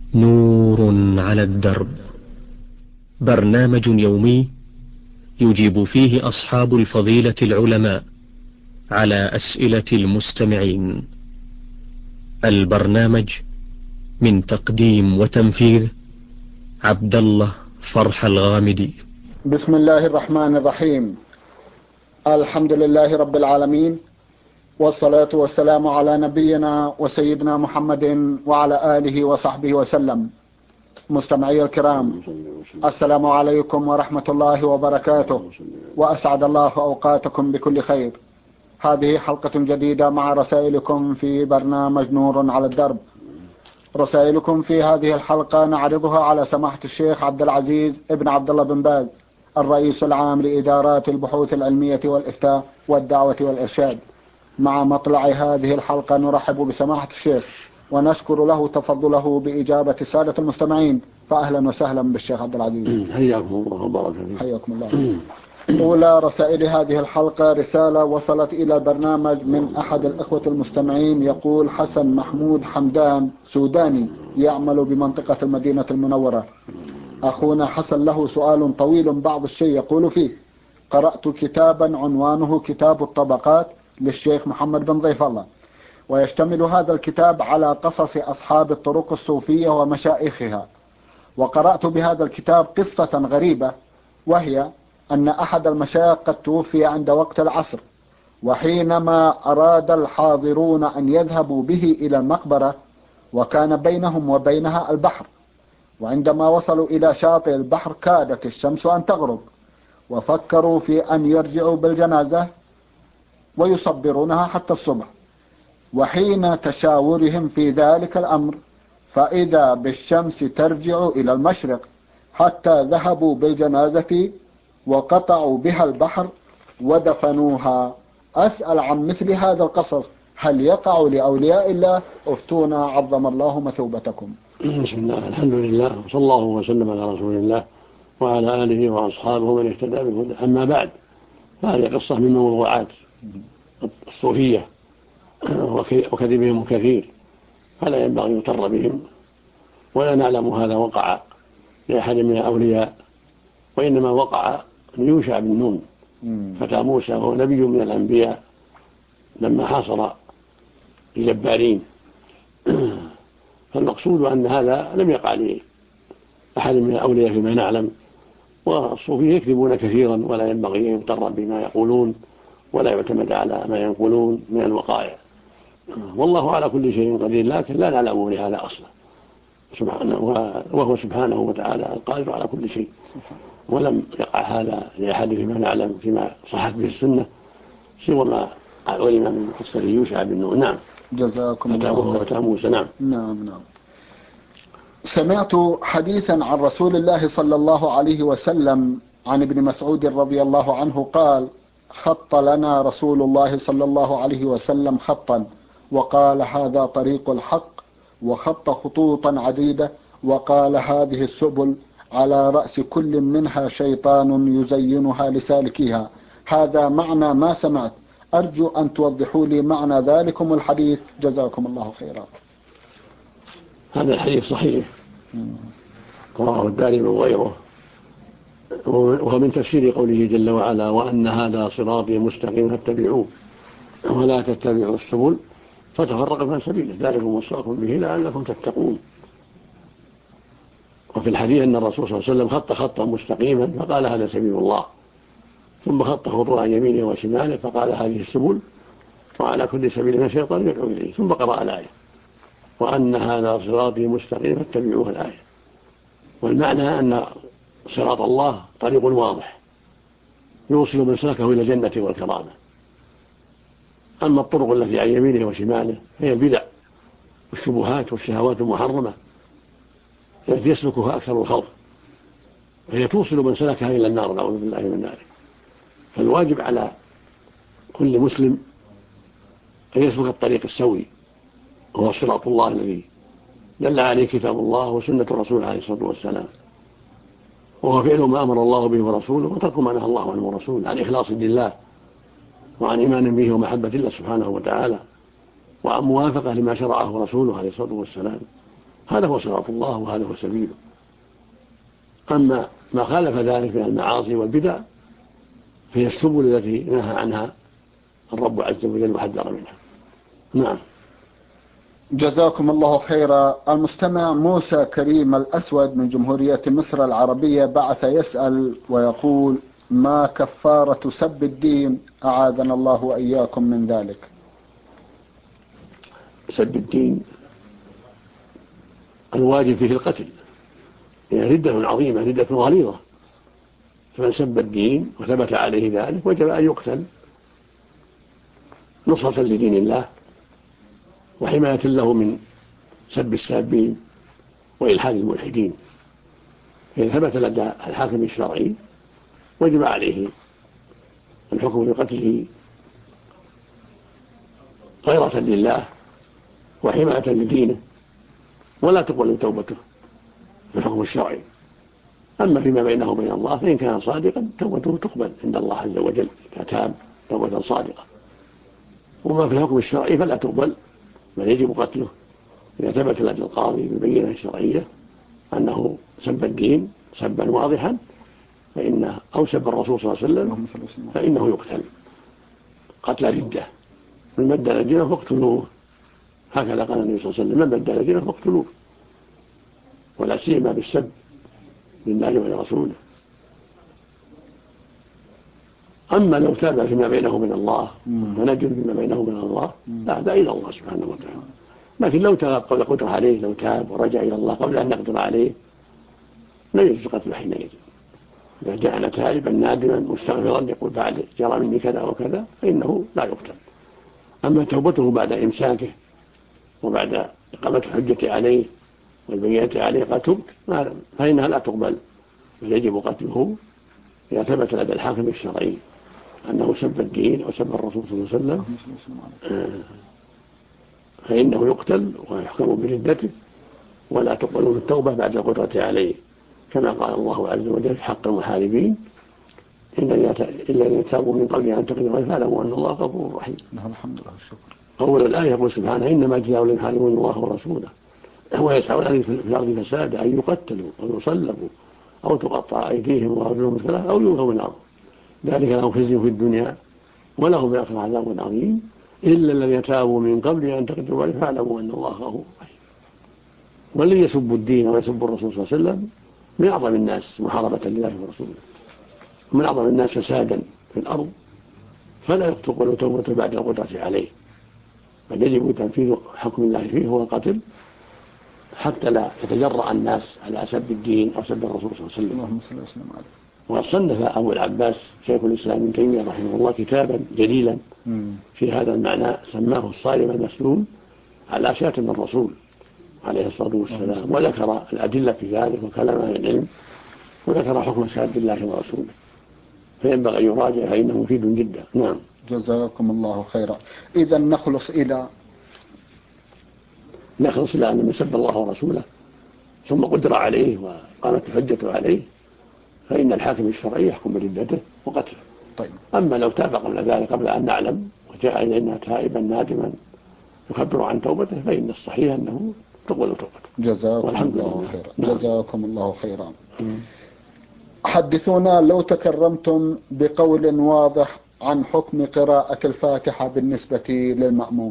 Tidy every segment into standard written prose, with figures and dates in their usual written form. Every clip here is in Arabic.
نور على الدرب، برنامج يومي يجيب فيه أصحاب الفضيلة العلماء على أسئلة المستمعين. البرنامج من تقديم وتنفيذ عبد الله فرح الغامدي. بسم الله الرحمن الرحيم. الحمد لله رب العالمين، والصلاة والسلام على نبينا وسيدنا محمد وعلى آله وصحبه وسلم. مستمعي الكرام، السلام عليكم ورحمة الله وبركاته، وأسعد الله أوقاتكم بكل خير. هذه حلقة جديدة مع رسائلكم في برنامج نور على الدرب. رسائلكم في هذه الحلقة نعرضها على سماحة الشيخ عبد العزيز ابن عبد الله بن باز، الرئيس العام لإدارات البحوث العلمية والإفتاء والدعوة والإرشاد. مع مطلع هذه الحلقة نرحب بسماحة الشيخ ونشكر له تفضله بإجابة السادة المستمعين، فأهلا وسهلا بالشيخ عبد العزيز. حياكم الله وبارك فيكم. حياكم الله. أولى رسائل هذه الحلقة رسالة وصلت إلى البرنامج من أحد الأخوة المستمعين، يقول: حسن محمود حمدان، سوداني، يعمل بمنطقة المدينة المنورة. أخونا حسن له سؤال طويل بعض الشيء يقول فيه: قرأت كتابا عنوانه كتاب الطبقات للشيخ محمد بن ضيف الله، ويشتمل هذا الكتاب على قصص أصحاب الطرق الصوفية ومشايخها. وقرأت بهذا الكتاب قصة غريبة، وهي أن أحد المشايخ قد توفي عند وقت العصر، وحينما أراد الحاضرون أن يذهبوا به إلى المقبرة، وكان بينهم وبينها البحر، وعندما وصلوا إلى شاطئ البحر كادت الشمس أن تغرب، وفكروا في أن يرجعوا بالجنازة ويصبرونها حتى الصبح. وحين تشاورهم في ذلك الأمر فإذا بالشمس ترجع إلى المشرق، حتى ذهبوا بالجنازة وقطعوا بها البحر ودفنوها. أسأل عن مثل هذا القصص، هل يقع لأولياء الله؟ افتونا عظم الله مثوبتكم. بسم الله، الحمد لله، وصلى الله وسلم على رسول الله وعلى آله وأصحابه من اهتدى بهدى. أما بعد، هذه قصة من موضوعات الصوفية وكذبهم كثير، فلا ينبغي يغتر بهم، ولا نعلم هذا وقع لأحد من الأولياء، وإنما وقع ليوشع بن نون فتى موسى، وهو نبي من الأنبياء، لما حاصر الجبارين. فالمقصود أن هذا لم يقع لأحد من الأولياء فيما نعلم، والصوفية يكذبون كثيرا، ولا ينبغي أن يغتر بما يقولون ولا يعتمد على ما ينقلون من الوقائع. والله على كل شيء قدير، لكن لا نعلم لهذا أصلا سبحانه، وهو سبحانه وتعالى القادر على كل شيء، ولم يقع هذا لأحد فيما نعلم فيما صحت به السنة سوى ما علم من قصة يوشع بن نون. نعم، جزاكم الله فتى موسى. نعم. سمعت حديثا عن رسول الله صلى الله عليه وسلم عن ابن مسعود رضي الله عنه قال: خط لنا رسول الله صلى الله عليه وسلم خطا، وقال: هذا طريق الحق، وخط خطوطا عديدة، وقال: هذه السبل، على رأس كل منها شيطان يزينها لسالكيها. هذا معنى ما سمعت، أرجو أن توضحوا لي معنى ذلكم الحديث، جزاكم الله خيرا. هذا الحديث صحيح، رواه الدارمي وغيره، وهو من تفسير قوله جل وعلا: وأن هذا صراطي مستقيم فاتبعوه ولا تتبعوا السبل فتفرق عن سبيله، ذلكم وصاكم به لعلكم تتقون. وفي الحديث أن الرسول صلى الله عليه وسلم خط خطا مستقيما فقال: هذا سبيل الله، ثم خط خطوة عن يمينه وشماله فقال: هذه السبل، وعلى كل سبيل من شيطان يدعو إليه، ثم قرأ الآية: وأن هذا صراطي مستقيم فاتبعوه الآية. والمعنى أن صراط الله طريق واضح يوصل من سلكه إلى الجنة والكرامة. أما الطرق التي عن يمينه وشماله هي البدع والشبهات والشهوات المحرمة التي يسلكها أكثر الخلق، وهي توصل من سلكها إلى النار، نعوذ بالله من ذلك. فالواجب على كل مسلم أن يسلك الطريق السوي، وهو صراط الله الذي دل عليه كتاب الله وسنة الرسول عليه الصلاة والسلام، وهو فعل ما أمر الله به ورسوله، وترك ما نهى الله عنه ورسوله، عن إخلاص لله، وعن إيمان به ومحبة الله سبحانه وتعالى، وعن موافقة لما شرعه رسوله عليه الصلاة والسلام. هذا هو صراط الله وهذا هو سبيله. أما ما خالف ذلك من المعاصي والبدع فهي السبل التي نهى عنها الرب عز وجل وحذر منها. نعم. جزاكم الله خيرا. المستمع موسى كريم الأسود من جمهورية مصر العربية بعث يسأل ويقول: ما كفارة سب الدين أعاذنا الله وإياكم من ذلك؟ سب الدين الواجب فيه القتل، يعني ردة عظيمة، ردة غليظة، فمن سب الدين وثبت عليه ذلك وجب أن يقتل نصرة لدين الله وحماية له من سب السابين وإلحاد الملحدين. فإن ثبت لدى الحاكم الشرعي وجب عليه الحكم بقتله غيرة لله وحماية لدينه، ولا تقبل توبته في الحكم الشرعي. أما فيما بينه وبين الله فإن كان صادقا توبته تقبل عند الله عز وجل إذا تاب توبة صادقة. وما في الحكم الشرعي فلا تقبل، بل يجب قتله إذا ثبت لدى القاضي ببينة شرعية أنه سب الدين سبا واضحا أو سب الرسول صلى الله عليه وسلم فإنه يقتل قتل ردة. من بدل دينه فاقتلوه، هكذا قال النبي صلى الله عليه وسلم: من بدل دينه فاقتلوه، ولا سيما بالسب لله ولرسوله. أما لو تاب فيما بينه وبين الله ونجم فيما بينه وبين الله لا إلى الله سبحانه وتعالى. لكن لو تاب قبل قدر عليه، لو تاب ورجع إلى الله قبل أن نقدر عليه لا يجوز قتله حينئذ. إذا جاءنا تائبا نادما مستغفرا يقول بعد جرى مني كذا وكذا فإنه لا يقتل. أما توبته بعد إمساكه وبعد إقامة الحجة عليه والبينة عليه قد تبت فإنها لا تقبل، بل يجب قتله إذا ثبت لدى الحاكم الشرعي أنه سب الدين أو سب الرسول صلى الله عليه وسلم فإنه يقتل ويحكم بردته، ولا تقبل التوبة بعد القدرة عليه، كما قال الله عز وجل في حق المحاربين: إلا أن يتابوا من قبل أن تقدروا عليه فاعلموا أن الله غفور رحيم. الحمد لله الشكر. أول الآية يقول سبحانه: إنما جزاء الذين يحاربون الله ورسوله ويسعون في الأرض فسادا أن يقتلوا أو يصلبوا أو تقطع أيديهم وأرجلهم من خلاف أو ينفوا من الأرض، ذلك لهم خزي في الدنيا ولهم في الآخرة عذاب عظيم إلا الذين تابوا من قبل أن تقدروا عليه فاعلموا أن الله غفور رحيم. والذي يسب الدين ويسب الرسول صلى الله عليه وسلم من أعظم الناس محاربة لله ورسوله، ومن أعظم الناس فسادا في الأرض، فلا تقبل توبته بعد القدرة عليه، بل يجب تنفيذ حكم الله فيه هو القتل حتى لا يتجرأ الناس على سب الدين أو سب الرسول صلى الله عليه وسلم. اللهم صل وسلم عليه. وقد صنف أبو العباس شيخ الإسلام ابن تيمية رحمه الله كتابا جليلا في هذا المعنى سماه الصارم المسلول على شاتم الرسول عليه الصلاة والسلام، وذكر الأدلة في ذلك وكلام أهل العلم، وذكر حكم شهادة الله ورسوله، فينبغي أن يراجع فإنه مفيد جدا. نعم. جزاكم الله خيرا. إذا نخلص إلى أن من سب الله ورسوله ثم قدر عليه وقامت الحجة عليه فإن الحاكم الشرعي يحكم بردته وقتله. طيب. أما لو تاب قبل ذلك قبل أن نعلم وجاء إلينا تائبا نادما يخبر عن توبته فإن الصحيح أنه تقبل توبته. جزاكم الله خيرا. جزاكم الله خيرا. حدثونا لو تكرمتم بقول واضح عن حكم قراءة الفاتحة بالنسبة للمأموم.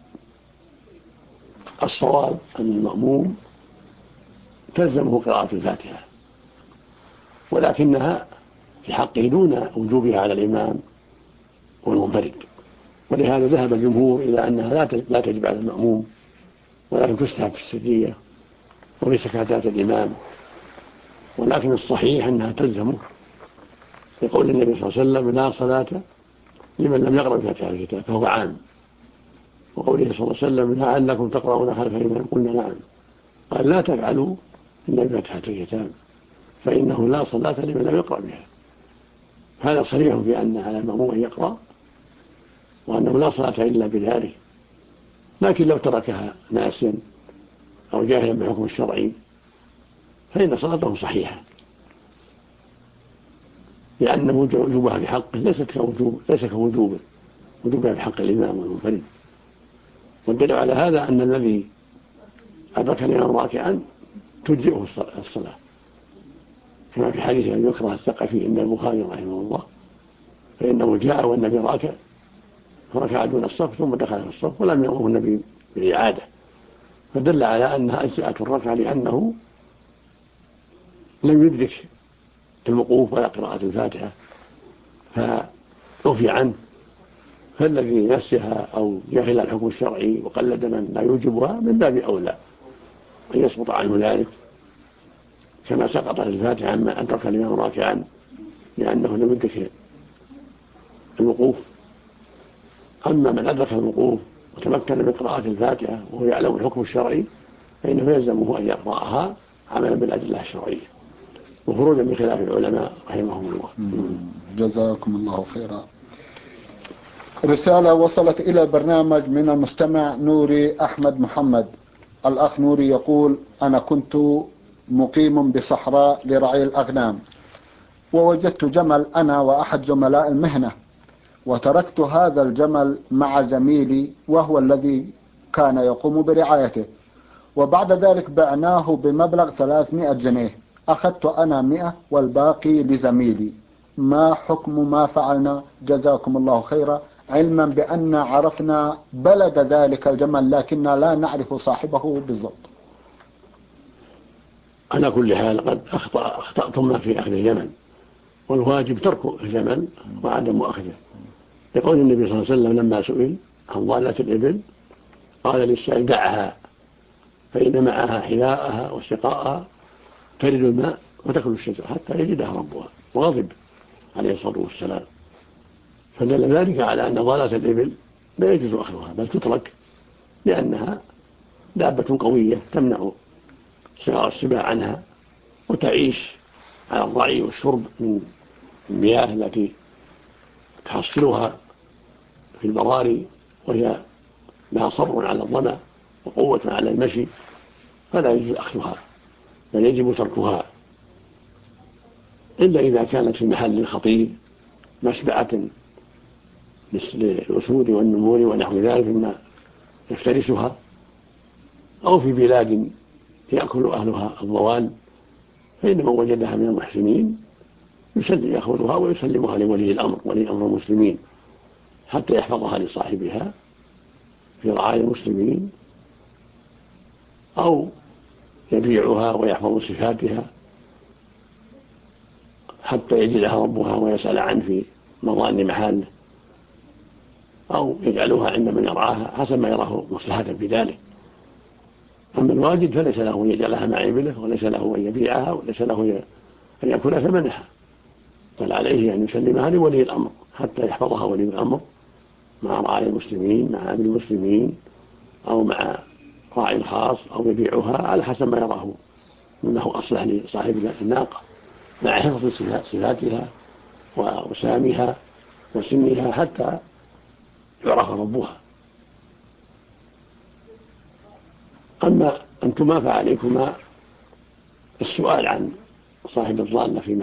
الصواب أن المأموم تلزمه قراءة الفاتحة، ولكنها في حقه دون وجوبها على الإمام والمنفرد، ولهذا ذهب الجمهور إلى أنها لا تجب على المأموم، ولكن تستحب في السرية وفي سكاتات الإمام، ولكن الصحيح أنها تلزمه لقول النبي صلى الله عليه وسلم: لا صلاة لمن لم يقرأ بفاتحة الكتاب، فهو عام. وقوله صلى الله عليه وسلم: لعلكم تقرؤون خلف الإمام، قلنا نعم، قال: لا تفعلوا إلا بفاتحة الكتاب فإنه لا صلاة لمن لم يقرأ بها. هذا صريح في أن على المأموم أن يقرأ وأنه لا صلاة إلا بذلك، لكن لو تركها ناسيا أو جاهلا بالحكم الشرعي فإن صلاته صحيحة، لأن وجوبها بحقه ليس كوجوبها بحق الإمام والمنفرد. والدليل على هذا أن الذي أدرك الإمام راكعا تجزئه الصلاة، كما في حديث أن يكره الثقفي عند البخاري رحمه الله، فإنه جاء والنبي راكع فركع دون الصف ثم دخل في الصف ولم يأمره النبي بالإعادة، فدل على أنها أجزأت الركعة لأنه لم يدرك الوقوف ولا قراءة الفاتحة فعفي عنه. فالذي نسيها أو جهل الحكم الشرعي وقلد من لا يوجبها من باب أولى أن يسقط عنه ذلك، كما سقطت الفاتحة عما أدرك الإمام راكعا لأنه لم يدرك الوقوف. أما من أدرك الوقوف وتمكن من قراءة الفاتحة وهو يعلم الحكم الشرعي فإنه يلزمه أن يقرأها عملا بالأدلة الشرعية وخروجا من خلاف العلماء رحمهم الله. جزاكم الله خيرا. رسالة وصلت إلى البرنامج من المستمع نوري أحمد محمد. الأخ نوري يقول: أنا كنت مقيم بصحراء لرعي الأغنام، ووجدت جمل أنا وأحد زملاء المهنة، وتركت هذا الجمل مع زميلي وهو الذي كان يقوم برعايته، وبعد ذلك بعناه بمبلغ 300 جنيه، أخذت أنا 100 والباقي لزميلي. ما حكم ما فعلنا؟ جزاكم الله خيرا، علما بأن عرفنا بلد ذلك الجمل لكننا لا نعرف صاحبه بالضبط. على كل حال قد أخطأتم في أخذ الجمل، والواجب ترك الجمل وعدم أخذه، يقول النبي صلى الله عليه وسلم لما سئل عن ضالة الإبل قال للسائل: دعها فإن معها حذاءها وسقاءها ترد الماء وتأكل الشجر حتى يجدها ربها، وغضب عليه الصلاة والسلام. فدل ذلك على أن ضالة الإبل لا يجوز أخذها بل تترك، لأنها دابة قوية تمنع صغار السباع عنها وتعيش على الرعي والشرب من المياه التي تحصلها في البراري، وهي لها صبر على الظمأ وقوة على المشي، فلا يجوز أخذها بل يجب تركها، إلا إذا كانت في محل خطير مشبعة للأسود والنمور ونحو ذلك مما يفترسها، أو في بلاد يأكل أهلها الضوال، فإن من وجدها من المحسنين يأخذها ويسلمها لولي الأمر المسلمين حتى يحفظها لصاحبها في رعاية المسلمين، أو يبيعها ويحفظ صفاتها حتى يجدها ربها ويسأل عنه في مظان محاله، أو يجعلوها عند من يرعاها حسب ما يراه مصلحة في ذلك. أما الواجد فليس له أن يجعلها مع إبله، وليس له أن يبيعها، وليس له أن يأكل ثمنها، بل عليه أن يسلمها لولي الأمر حتى يحفظها ولي الأمر مع رعايا المسلمين، مع عامل المسلمين، أو مع راعي خاص، أو يبيعها على حسب ما يراه مما هو أصلح لصاحب الناقة، مع حفظ صفاتها وسامها وسنها حتى يعرف ربها. أما أنتما فعليكما السؤال عن صاحب الضالة في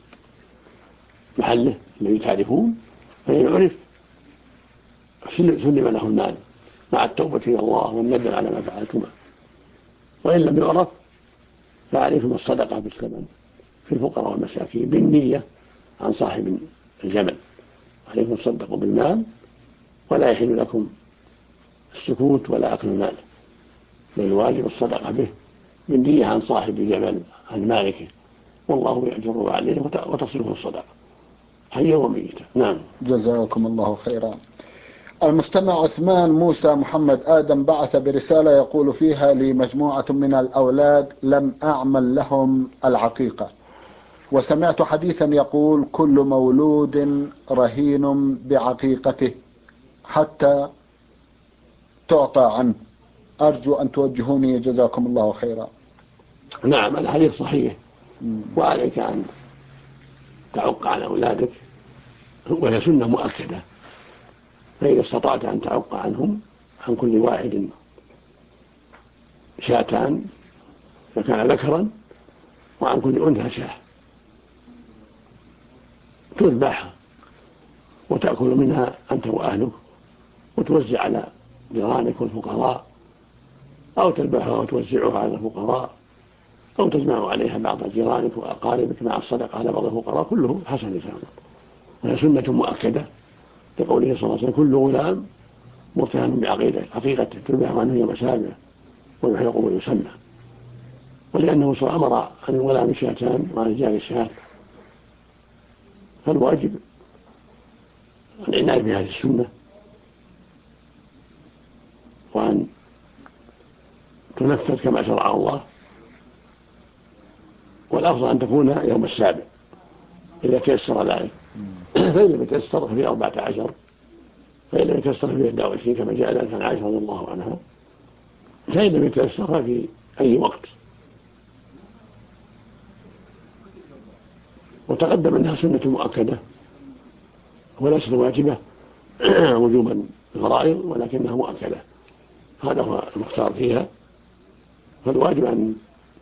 محله الذي تعرفون، فإن عرف سلم له المال مع التوبة إلى الله والندم على ما فعلتما، وإن لم يعرف فعليكم الصدقة بالثمن في الفقراء والمساكين بالنية عن صاحب الجمل، عليكم تصدقوا بالمال ولا يحل لكم السكوت ولا أكل ماله، بل الواجب الصدقة به بالنية عن صاحب الجمل عن مالكه، والله يأجر عليه وتصرفه الصدقة حيا وميتا. نعم. جزاكم الله خيرا. المستمع عثمان موسى محمد آدم بعث برسالة يقول فيها: لي مجموعة من الأولاد لم أعمل لهم العقيقة، وسمعت حديثا يقول: كل مولود رهين بعقيقته حتى تعطى عنه. أرجو أن توجهوني جزاكم الله خيرا. نعم، الحديث صحيح، وعليك أن تعق عن أولادك، وهي سنة مؤكدة، فإذا استطعت أن تعق عنهم عن كل واحد شاتان فكان ذكرا، وعن كل أنثى شاه، تذبحها وتأكل منها أنت وأهلك، وتوزع على جيرانك والفقراء أو تذبحها وتوزعها على الفقراء، أو تجمع عليها بعض جيرانك وأقاربك مع الصدقة على بعض الفقراء، كله حسن إن شاء الله. وهي سنة مؤكدة لقوله صلى الله عليه وسلم: كل غلام مرتهن بعقيقته تذبح عنه يوم سابعه ويحلق ويسمى. ولأنه صلى الله عليه وسلم أمر عن الغلام شاتان وعن الرجال شاة، فالواجب العناية بهذه السنة وأن تنفذ كما شرع الله، والأفضل أن تكون يوم السابع إذا تيسر ذلك، فإن لم يتيسر ففي 14، فإن لم يتيسر ففي 21 كما جاء ذلك عن عائشة رضي الله عنها، فإن لم يتيسر ففي أي وقت. وتقدم أنها سنة مؤكدة وليست واجبة وجوبا الفرائض، ولكنها مؤكدة، هذا هو المختار فيها. فالواجب أن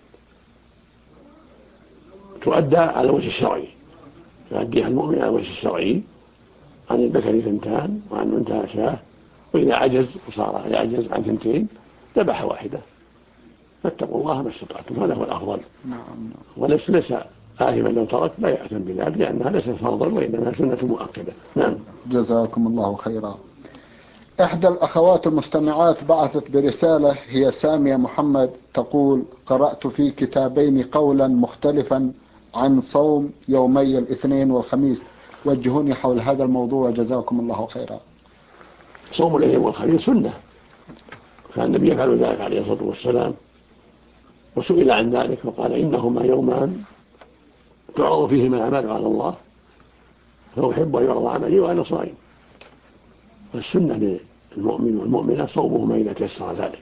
تؤدى على الوجه الشرعي، يؤديها المؤمن على الوجه الشرعي، عن الذكر 2 وعن الأنثى شاة، وإذا عجز وصار يعجز عن 2 ذبح واحدة. فاتقوا الله ما استطعتم، هذا هو الأفضل. وليس آثما لو ترك، لا يأثم بذلك، لأنها ليست فرضا وإنما سنة مؤكدة. نعم. جزاكم الله خيرا. إحدى الأخوات المستمعات بعثت برسالة، هي سامية محمد، تقول: قرأت في كتابين قولا مختلفا عن صوم يومي الاثنين والخميس، وجهوني حول هذا الموضوع جزاكم الله خيرا. صوم الاثنين والخميس سنة، كان النبي يفعل ذلك عليه الصلاة والسلام، وسئل عن ذلك فقال: إنهما يومان تعرض فيهما الأعمال على الله، فأحب أن يعرض عملي وأنا صائم. فالسنة للمؤمن والمؤمنة صومهما إذا تيسر ذلك،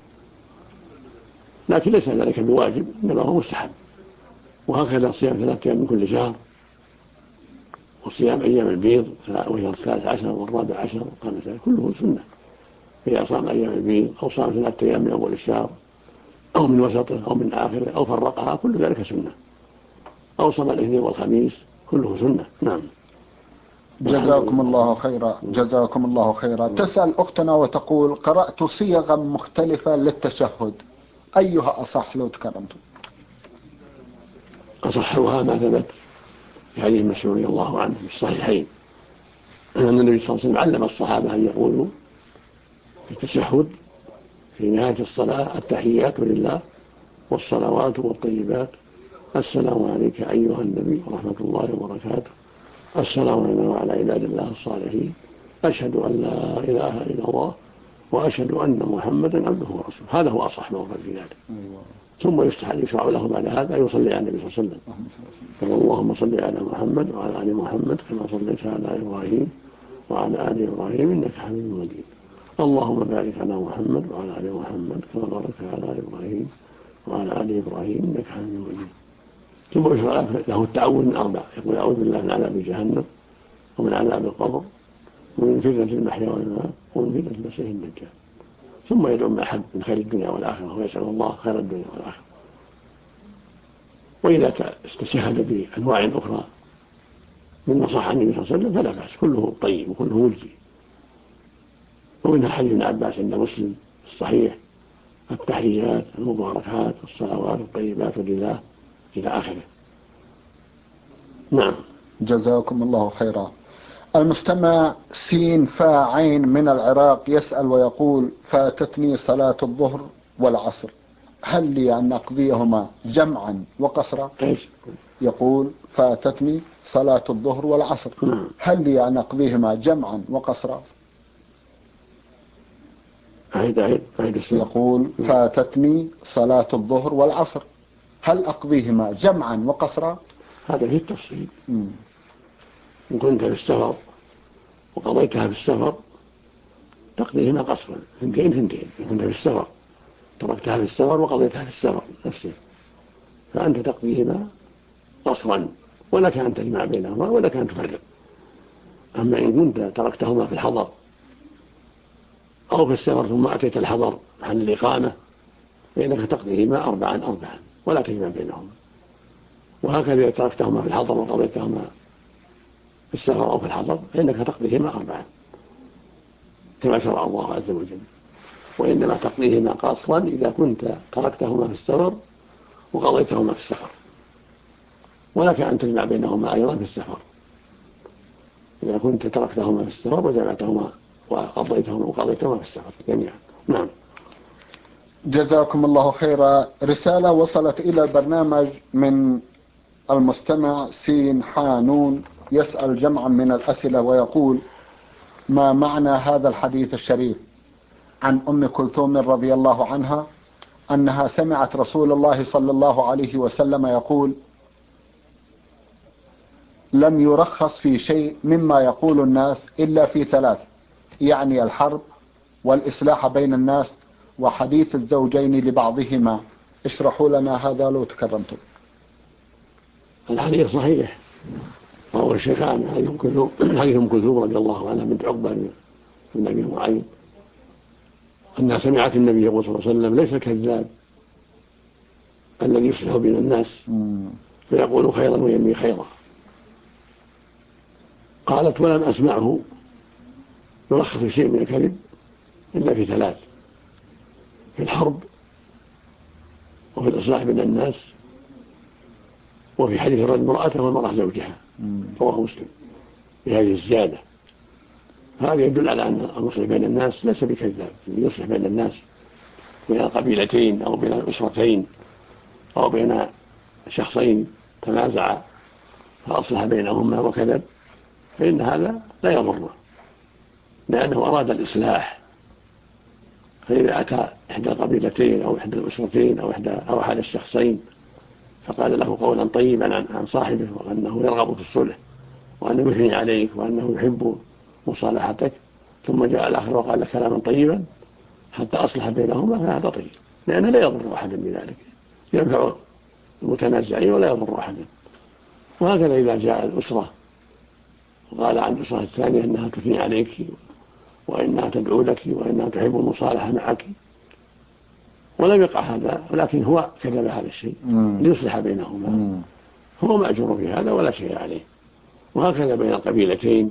لكن ليس ذلك بواجب، إنما هو مستحب. وهكذا صيام 3 أيام من كل شهر، وصيام أيام البيض وهي 13 و14 و15 كله سنة. فإذا صام أيام البيض أو صام 3 أيام من أول الشهر أو من وسطه أو من آخره أو فرقها، كل ذلك سنة. أو صام الاثنين والخميس كله سنة. نعم. جزاكم الله خيرا. جزاكم الله خيرا. تسأل أختنا وتقول: قرأت صيغا مختلفة للتشهد، أيها أصح لو تكرمتم؟ أصحها ما ثبت في حديث مسعود رضي الله عنه في الصحيحين أن النبي صلى الله عليه وسلم علم الصحابة أن يقولوا في التشهد في نهاية الصلاة: التحيات لله والصلوات والطيبات، السلام عليك أيها النبي ورحمة الله وبركاته، السلام علينا وعلى عباد الله الصالحين، أشهد أن لا إله إلا الله وأشهد أن محمدا عبده ورسوله. هذا هو أصح ما ورد في ذلك. ثم يشرع له بعد هذا يصلي على النبي صلى الله عليه وسلم، قال: اللهم صل على محمد وعلى آل محمد كما صليت على إبراهيم وعلى آل إبراهيم إنك حميد مجيد، اللهم بارك على محمد وعلى آل محمد كما باركت على إبراهيم وعلى آل إبراهيم إنك حميد مجيد. ثم يشرع له التعوذ من 4، يقول: أعوذ بالله من عذاب جهنم ومن عذاب القبر ومن فتنة المحيا والممات ومن فتنة المسيح الدجال. ثم يدعو ما أحب من خير الدنيا والآخرة ويسأل الله خير الدنيا والآخرة. وإذا استشهد بأنواع أخرى مما صح عن النبي صلى الله عليه وسلم فلا بأس، كله طيب وكله مجزي. ومنها حديث ابن عباس عند مسلم الصحيح: التحيات المباركات الصلوات الطيبات لله إلى آخره. نعم. جزاكم الله خيرا. المستمع سين فا عين من العراق يسأل ويقول: فاتتني صلاة الظهر والعصر، هل لي أن أقضيهما جمعا وقصرا؟ يقول: فاتتني صلاة الظهر والعصر، هل لي أن أقضيهما جمعا وقصرا؟ يقول: فاتتني صلاة الظهر والعصر، هل أقضيهما جمعا وقصرا؟ هذا فيه التفصيل. إن كنت في السفر وقضيتها في السفر تقضيهما قصرا، 2 2. إن كنت في السفر تركتها في السفر وقضيتها في السفر نفسه فأنت تقضيهما قصرا، ولك أن تجمع بينهما ولك أن تفرق. أما إن كنت تركتهما في الحضر أو في السفر ثم أتيت الحضر محل الإقامة فإنك تقضيهما 4 4 ولا تجمع بينهما. وهكذا إذا تركتهما في الحضر وقضيتهما في السفر أو في الحضر فإنك تقضيهما 4 كما شرع الله عز وجل. وإنما تقضيهما قصرا إذا كنت تركتهما في السفر وقضيتهما في السفر، ولك أن تجمع بينهما أيضا في السفر إذا كنت تركتهما في السفر وجمعتهما وقضيتهما في السفر جميعا. نعم. جزاكم الله خيرا. رسالة وصلت إلى البرنامج من المستمع سين حانون، يسأل جمعا من الأسئلة ويقول: ما معنى هذا الحديث الشريف عن أم كلثوم رضي الله عنها أنها سمعت رسول الله صلى الله عليه وسلم يقول: لم يرخص في شيء مما يقول الناس إلا في ثلاث، يعني الحرب والإصلاح بين الناس وحديث الزوجين لبعضهما. اشرحوا لنا هذا لو تكرمتم. الحديث صحيح، وهو الشيخان حديث أم كلثوم رضي الله عنها بنت عقبة بن أبي معيط أنها سمعت النبي صلى الله عليه وسلم ليس الكذاب الذي يصلح بين الناس فيقول خيرا وينمي خيرا. قالت: ولم أسمعه يرخص في شيء من الكذب إلا في ثلاث: في الحرب، وفي الإصلاح بين الناس، وفي حديث الرجل امرأته والمرأة زوجها. رواه مسلم بهذه الزيادة. هذا يدل على أن المصلح بين الناس ليس بكذاب، يصلح بين الناس بين القبيلتين أو بين الأسرتين أو بين شخصين تنازعا فأصلح بينهما وكذب، فإن هذا لا يضره لأنه أراد الإصلاح. فإذا أتى إحدى القبيلتين أو إحدى الأسرتين أو أحد الشخصين فقال له قولا طيبا عن صاحبه وأنه يرغب في الصلح وأنه يثني عليك وأنه يحب مصالحتك، ثم جاء الآخر وقال لك كلاما طيبا حتى أصلح بينهما، فهذا طيب، لأنه لا يضر أحدا بذلك، ينفع المتنازعين ولا يضر أحدا. وهكذا إذا جاء الأسرة وقال عن الأسرة الثانية أنها تثني عليك وإنها تدعو لك وإنها تحب المصالحة معك ولم يقع هذا، ولكن هو كذب هذا الشيء ليصلح بينهما، هو مأجور في هذا ولا شيء عليه. وهكذا بين القبيلتين،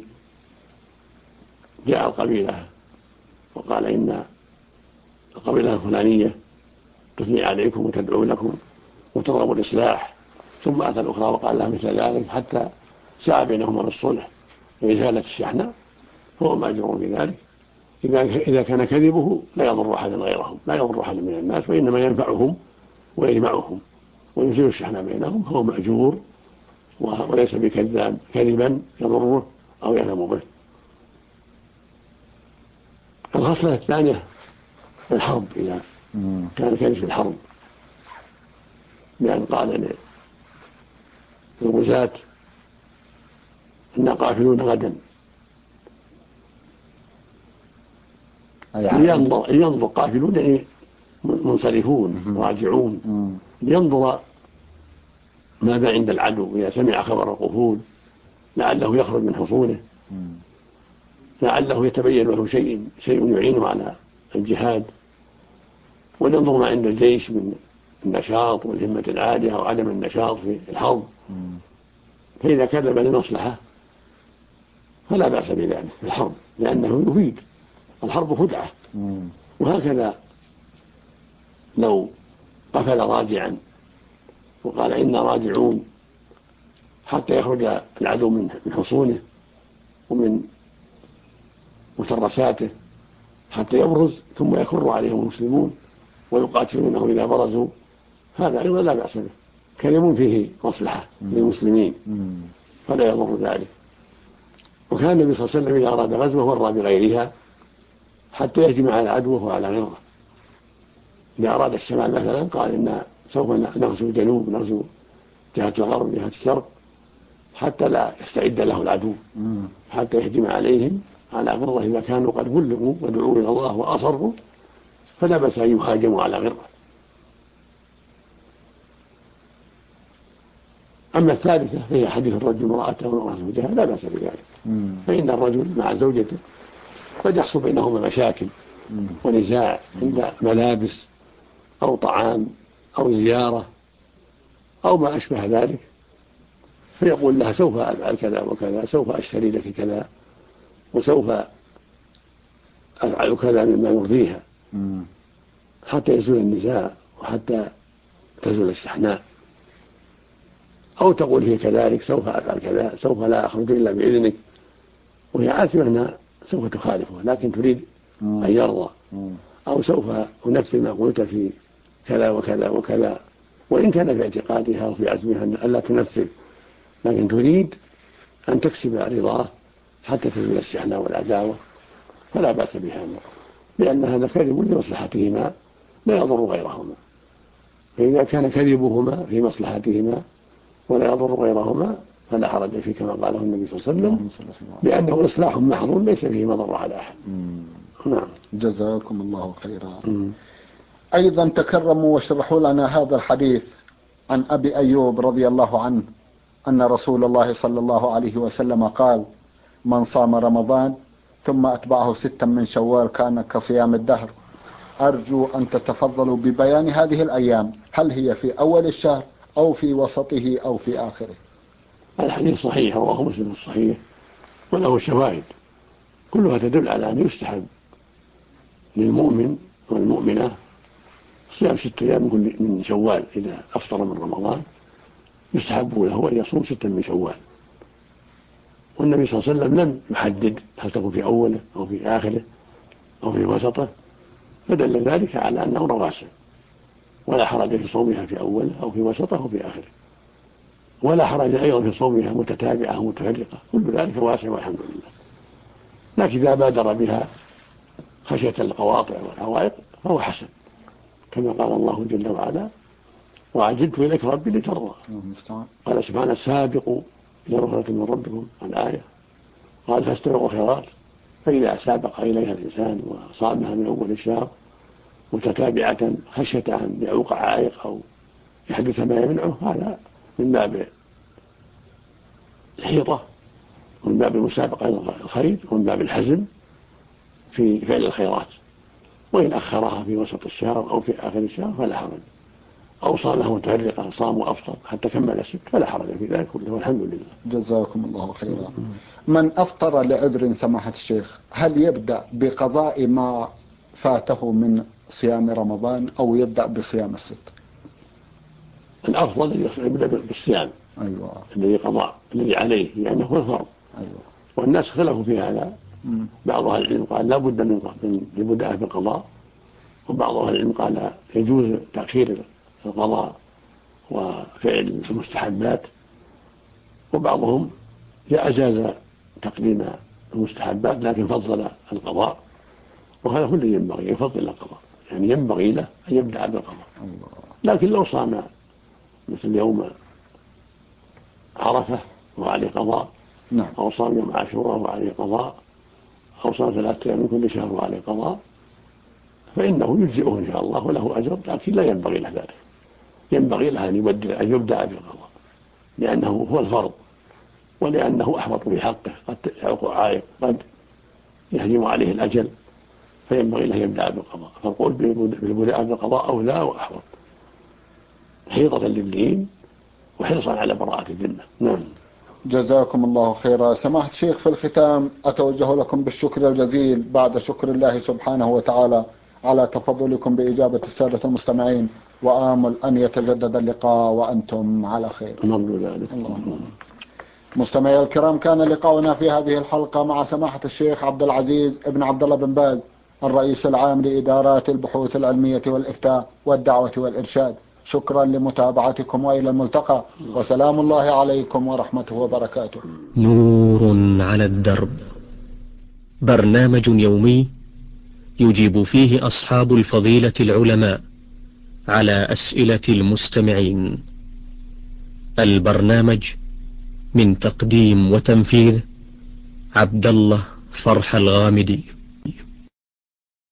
جاء القبيلة وقال إن القبيلة الفلانية تثني عليكم وتدعو لكم وترغب الإصلاح، ثم أتى الأخرى وقال لها مثل ذلك حتى سعى بينهما بالصلح وإزالة الشحنة، هو مأجور في ذلك. إذا كان كذبه لا يضر أحدا غيرهم، لا يضر أحدا من الناس، وإنما ينفعهم ويجمعهم ويزيل الشحنة بينهم، هو مأجور وليس بكذاب كذبا يضره أو يأثم به. الخصلة الثانية في الحرب، إذا كان الكذب في الحرب، بأن قال للغزاة إنا قافلون غدا، لينظر قافلون يعني منصرفون راجعون، لينظر ماذا عند العدو إذا سمع خبر القفول، لعله يخرج من حصونه، لعله يتبين له شيء يعينه على الجهاد، ولينظر ما عند الجيش من النشاط والهمة العالية أو عدم النشاط في الحرب. فإذا كذب لمصلحة فلا بأس بذلك في الحرب، لأنه يفيد. الحرب خدعة. وهكذا لو قفل راجعا وقال إنا راجعون حتى يخرج العدو من حصونه ومن مترساته حتى يبرز، ثم يكر عليهم المسلمون ويقاتلونه إذا برزوا، هذا أيضا لا بأس به، كلام فيه مصلحة للمسلمين فلا يضر ذلك. وكان النبي صلى الله عليه وسلم إذا أراد غزوه ورى بغيرها حتى يهجم على عدوه وعلى غيره. إذا أراد الشمال مثلا قال إن سوف نغزو الجنوب، نغزو جهة الغرب جهة الشرق، حتى لا يستعد له العدو، حتى يهجم عليهم على غرة إذا كانوا قد بلغوا ودعوا إلى الله وأصروا، فلا بأس أن يهاجموا على غرة. أما الثالثة فهي حديث الرجل امرأته والمرأة زوجها، لا بأس بذلك، فإن الرجل مع زوجته قد يحصل بينهما مشاكل ونزاع عند ملابس أو طعام أو زيارة أو ما أشبه ذلك، فيقول لها سوف أفعل كذا وكذا، سوف أشتري لك كذا، وسوف أفعل كذا مما يرضيها، حتى يزول النزاع وحتى تزول الشحناء، أو تقول هي كذلك سوف أفعل كذا، سوف لا أخرج إلا بإذنك، وهي عارفة أنها سوف تخالفه لكن تريد أن يرضى، أو سوف أنفذ ما قلت في كذا وكذا وكذا، وإن كان في اعتقادها وفي عزمها أن لا تنفذ، لكن تريد أن تكسب رضاه حتى تزول الشحناء والعداوة، فلا بأس بها، لأن هذا كذب لمصلحتهما لا يضر غيرهما. فإذا كان كذبهما في مصلحتهما ولا يضر غيرهما فلا حرج فيه، كما قاله النبي صلى الله عليه وسلم، لأنه إصلاح محض ليس فيه مضر على أحد. نعم. جزاكم الله خيرا. أيضا تكرموا واشرحوا لنا هذا الحديث عن أبي أيوب رضي الله عنه أن رسول الله صلى الله عليه وسلم قال: من صام رمضان ثم أتبعه 6 من شوال كان كصيام الدهر. أرجو أن تتفضلوا ببيان هذه الأيام، هل هي في أول الشهر أو في وسطه أو في آخره؟ الحديث صحيح، رواه مسلم الصحيح وله شواهد كلها تدل على أن يستحب للمؤمن والمؤمنة صيام 6 أيام من شوال. إذا أفطر من رمضان يستحب له أن يصوم 6 من شوال، والنبي صلى الله عليه وسلم لم يحدد هل تكون في أوله أو في آخره أو في وسطه، فدل ذلك على أنه رواسب، ولا حرج في صومها في أوله أو في وسطه أو في آخره، ولا حرج أيضا في صومها متتابعة ومتفرقة، كل ذلك واسع والحمد لله. لكن إذا بادر بها خشية القواطع والعوائق فهو حسن، كما قال الله جل وعلا: وعجلت إليك ربي لترضى. قال سبحانه: سابقوا إلى مغفرة من ربكم، الآية. قال: فاستبقوا الخيرات، فإذا سابق إليها الإنسان وصامها من أول الشهر متتابعة خشية أن يعوق عائق أو يحدث ما يمنعه، هذا من باب الحيطة ومن باب المسابقة إلى الخير ومن باب الحزم في فعل الخيرات. وإن أخرها في وسط الشهر أو في آخر الشهر فلا حرج، أو صامها متفرقة، صام وأفطر حتى كمل 6 فلا حرج في ذلك كله، والحمد لله. جزاكم الله خيرا. من أفطر لعذر سماحة الشيخ، هل يبدأ بقضاء ما فاته من صيام رمضان أو يبدأ بصيام 6؟ الأفضل يبدأ بالصيام. أيوة. الذي قضاء الذي عليه لأنه هو الفرض. أيوة. والناس خلفوا في هذا، بعض أهل العلم قال لا بد من البدء بالقضاء، وبعض أهل العلم قال يجوز تأخير القضاء وفعل المستحبات، وبعضهم أجاز تقديم المستحبات لكن فضل القضاء، وهذا كله ينبغي يفضل القضاء، يعني ينبغي له أن يبدأ بالقضاء. لكن لو صام مثل يوم عرفة وعليه قضاء، أو صام يوم عاشوراء وعليه قضاء، أو صام 3 أيام من كل شهر وعليه قضاء، فإنه يجزئه إن شاء الله وله أجر، لكن لا ينبغي له ذلك. ينبغي له أن يبدأ بالقضاء لأنه هو الفرض، ولأنه أحوط في حقه، قد يعوق عائق، قد يهجم عليه الأجل، فينبغي له يبدأ بالقضاء. فالقول بالبدء بالقضاء أولى وأحوط، حيطة للدين وحرصا على براءة الذمة. نعم. جزاكم الله خيرا. سماحة الشيخ، في الختام أتوجه لكم بالشكر الجزيل بعد شكر الله سبحانه وتعالى على تفضلكم بإجابة السادة المستمعين، وآمل أن يتجدد اللقاء وأنتم على خير. نرجو ذلك. مستمعي الكرام، كان لقاؤنا في هذه الحلقة مع سماحة الشيخ عبد العزيز ابن عبد الله بن باز، الرئيس العام لإدارات البحوث العلمية والإفتاء والدعوة والإرشاد. شكرا لمتابعتكم وإلى الملتقى، وسلام الله عليكم ورحمته وبركاته. نور على الدرب، برنامج يومي يجيب فيه أصحاب الفضيلة العلماء على أسئلة المستمعين. البرنامج من تقديم وتنفيذ عبد الله فرح الغامدي.